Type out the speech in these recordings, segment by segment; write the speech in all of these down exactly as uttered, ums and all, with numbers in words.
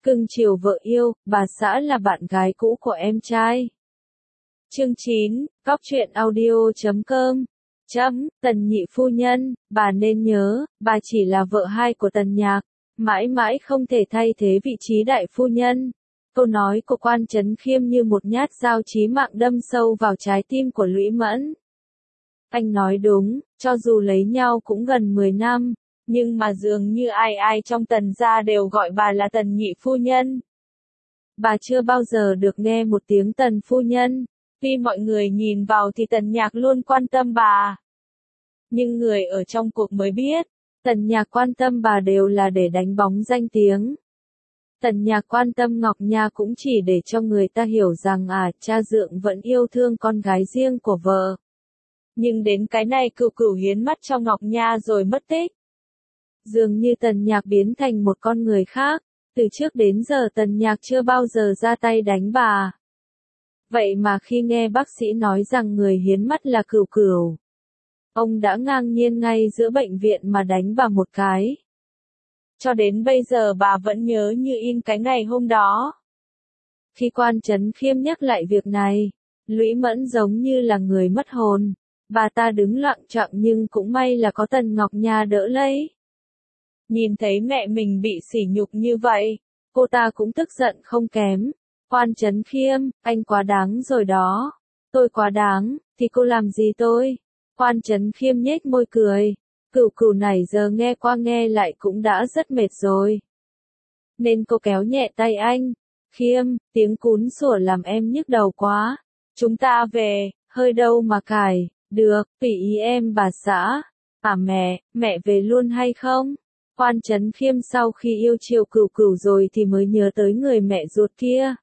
Cưng chiều vợ yêu, bà xã là bạn gái cũ của em trai. Chương chín, Cóc truyện audio chấm com. Chấm, Tần nhị phu nhân, bà nên nhớ, bà chỉ là vợ hai của Tần Nhạc, mãi mãi không thể thay thế vị trí đại phu nhân. Câu nói của Quan Chấn Khiêm như một nhát dao chí mạng đâm sâu vào trái tim của Lũy Mẫn. Anh nói đúng, cho dù lấy nhau cũng gần mười năm, nhưng mà dường như ai ai trong Tần gia đều gọi bà là Tần nhị phu nhân. Bà chưa bao giờ được nghe một tiếng Tần phu nhân, tuy mọi người nhìn vào thì Tần Nhạc luôn quan tâm bà. Nhưng người ở trong cuộc mới biết, Tần Nhạc quan tâm bà đều là để đánh bóng danh tiếng. Tần Nhạc quan tâm Ngọc Nha cũng chỉ để cho người ta hiểu rằng à, cha dượng vẫn yêu thương con gái riêng của vợ. Nhưng đến cái này Cửu Cửu hiến mắt cho Ngọc Nha rồi mất tích. Dường như Tần Nhạc biến thành một con người khác, từ trước đến giờ Tần Nhạc chưa bao giờ ra tay đánh bà. Vậy mà khi nghe bác sĩ nói rằng người hiến mắt là Cửu Cửu, ông đã ngang nhiên ngay giữa bệnh viện mà đánh bà một cái. Cho đến bây giờ bà vẫn nhớ như in cái ngày hôm đó. Khi Quan Chấn Khiêm nhắc lại việc này, Lũy Mẫn giống như là người mất hồn. Bà ta đứng lặng chậm nhưng cũng may là có Tần Ngọc Nha đỡ lấy. Nhìn thấy mẹ mình bị sỉ nhục như vậy, cô ta cũng tức giận không kém. Quan Chấn Khiêm, anh quá đáng rồi đó. Tôi quá đáng, thì cô làm gì tôi? Quan Chấn Khiêm nhếch môi cười. Cửu Cửu này giờ nghe qua nghe lại cũng đã rất mệt rồi. Nên cô kéo nhẹ tay anh. Khiêm, tiếng cún sủa làm em nhức đầu quá. Chúng ta về, hơi đâu mà cài. Được, tùy ý em bà xã. À mẹ, mẹ về luôn hay không? Quan Chấn Khiêm sau khi yêu chiều Cửu Cửu rồi thì mới nhớ tới người mẹ ruột kia.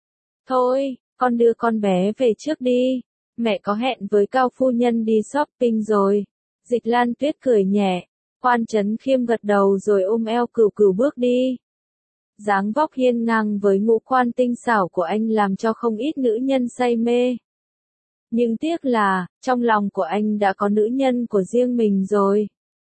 Thôi, con đưa con bé về trước đi. Mẹ có hẹn với Cao phu nhân đi shopping rồi. Dịch Lan Tuyết cười nhẹ. Quan Chấn Khiêm gật đầu rồi ôm eo Cửu Cửu bước đi. Dáng vóc hiên ngang với ngũ quan tinh xảo của anh làm cho không ít nữ nhân say mê. Nhưng tiếc là, trong lòng của anh đã có nữ nhân của riêng mình rồi.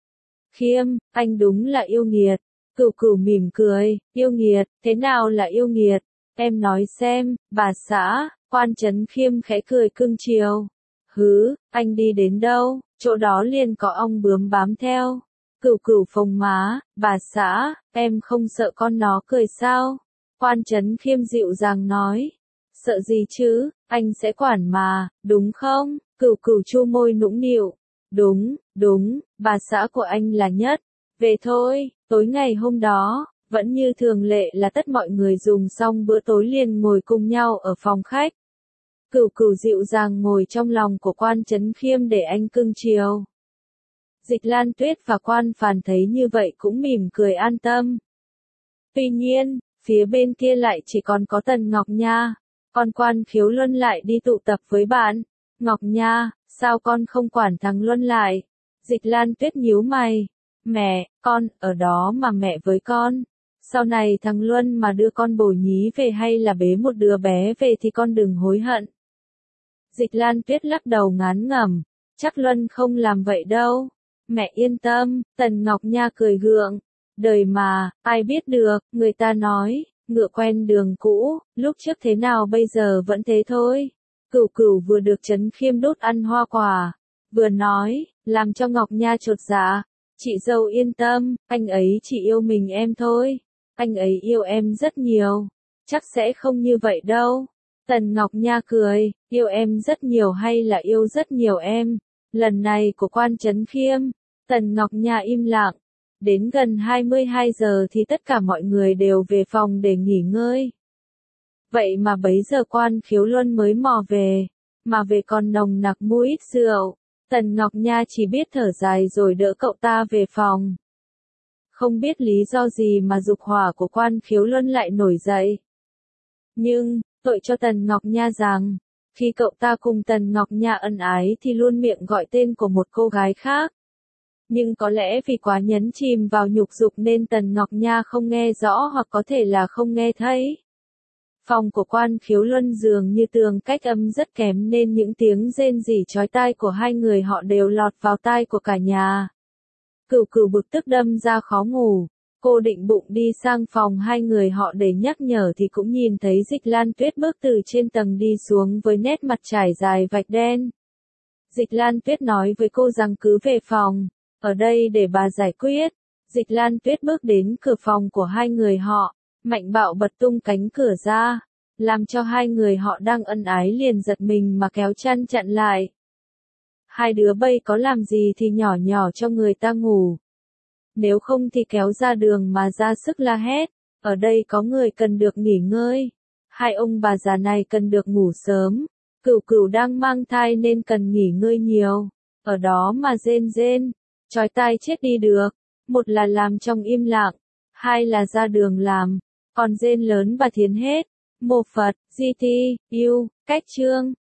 Khiêm, anh đúng là yêu nghiệt. Cửu Cửu mỉm cười, yêu nghiệt, thế nào là yêu nghiệt? Em nói xem, bà xã. Quan Chấn Khiêm khẽ cười cưng chiều. Hứ, anh đi đến đâu, chỗ đó liền có ong bướm bám theo. Cửu Cửu phồng má, bà xã, em không sợ con nó cười sao? Quan Chấn Khiêm dịu dàng nói. Sợ gì chứ, anh sẽ quản mà, đúng không? Cửu Cửu chu môi nũng nịu. Đúng, đúng, bà xã của anh là nhất. Về thôi, tối ngày hôm đó, vẫn như thường lệ là tất mọi người dùng xong bữa tối liền ngồi cùng nhau ở phòng khách. Cửu Cửu dịu dàng ngồi trong lòng của Quan Chấn Khiêm để anh cưng chiều. Dịch Lan Tuyết và Quan Phàn thấy như vậy cũng mỉm cười an tâm. Tuy nhiên, phía bên kia lại chỉ còn có Tần Ngọc Nha. Còn Quan Khiếu Luân lại đi tụ tập với bạn. Ngọc Nha, sao con không quản thằng Luân lại? Dịch Lan Tuyết nhíu mày. Mẹ, con, ở đó mà mẹ với con. Sau này thằng Luân mà đưa con bồ nhí về hay là bế một đứa bé về thì con đừng hối hận. Dịch Lan Tuyết lắc đầu ngán ngẩm. Chắc Luân không làm vậy đâu. Mẹ yên tâm, Tần Ngọc Nha cười gượng. Đời mà, ai biết được, người ta nói, ngựa quen đường cũ, lúc trước thế nào bây giờ vẫn thế thôi. Cửu Cửu vừa được Chấn Khiêm đốt ăn hoa quả, vừa nói, làm cho Ngọc Nha chột dạ. Chị dâu yên tâm, anh ấy chỉ yêu mình em thôi. Anh ấy yêu em rất nhiều. Chắc sẽ không như vậy đâu. Tần Ngọc Nha cười, yêu em rất nhiều hay là yêu rất nhiều em? Lần này của Quan Chấn Khiêm. Tần Ngọc Nha im lặng. Đến gần hai mươi hai giờ thì tất cả mọi người đều về phòng để nghỉ ngơi. Vậy mà bấy giờ Quan Khiếu Luân mới mò về. Mà về còn nồng nặc mùi ít rượu. Tần Ngọc Nha chỉ biết thở dài rồi đỡ cậu ta về phòng. Không biết lý do gì mà dục hỏa của Quan Khiếu Luân lại nổi dậy. Nhưng, tội cho Tần Ngọc Nha rằng, khi cậu ta cùng Tần Ngọc Nha ân ái thì luôn miệng gọi tên của một cô gái khác. Nhưng có lẽ vì quá nhấn chìm vào nhục dục nên Tần Ngọc Nha không nghe rõ hoặc có thể là không nghe thấy. Phòng của Quan Khiếu Luân dường như tường cách âm rất kém nên những tiếng rên rỉ chói tai của hai người họ đều lọt vào tai của cả nhà. Cửu Cửu bực tức đâm ra khó ngủ. Cô định bụng đi sang phòng hai người họ để nhắc nhở thì cũng nhìn thấy Dịch Lan Tuyết bước từ trên tầng đi xuống với nét mặt trải dài vạch đen. Dịch Lan Tuyết nói với cô rằng cứ về phòng, ở đây để bà giải quyết. Dịch Lan Tuyết bước đến cửa phòng của hai người họ, mạnh bạo bật tung cánh cửa ra, làm cho hai người họ đang ân ái liền giật mình mà kéo chăn chặn lại. Hai đứa bây có làm gì thì nhỏ nhỏ cho người ta ngủ. Nếu không thì kéo ra đường mà ra sức la hét, ở đây có người cần được nghỉ ngơi. Hai ông bà già này cần được ngủ sớm, Cửu Cửu đang mang thai nên cần nghỉ ngơi nhiều. Ở đó mà rên rên, chói tai chết đi được. Một là làm trong im lặng, hai là ra đường làm, còn rên lớn và thiến hết. Mộ Phật, Di Thi, Yêu, Cách Chương.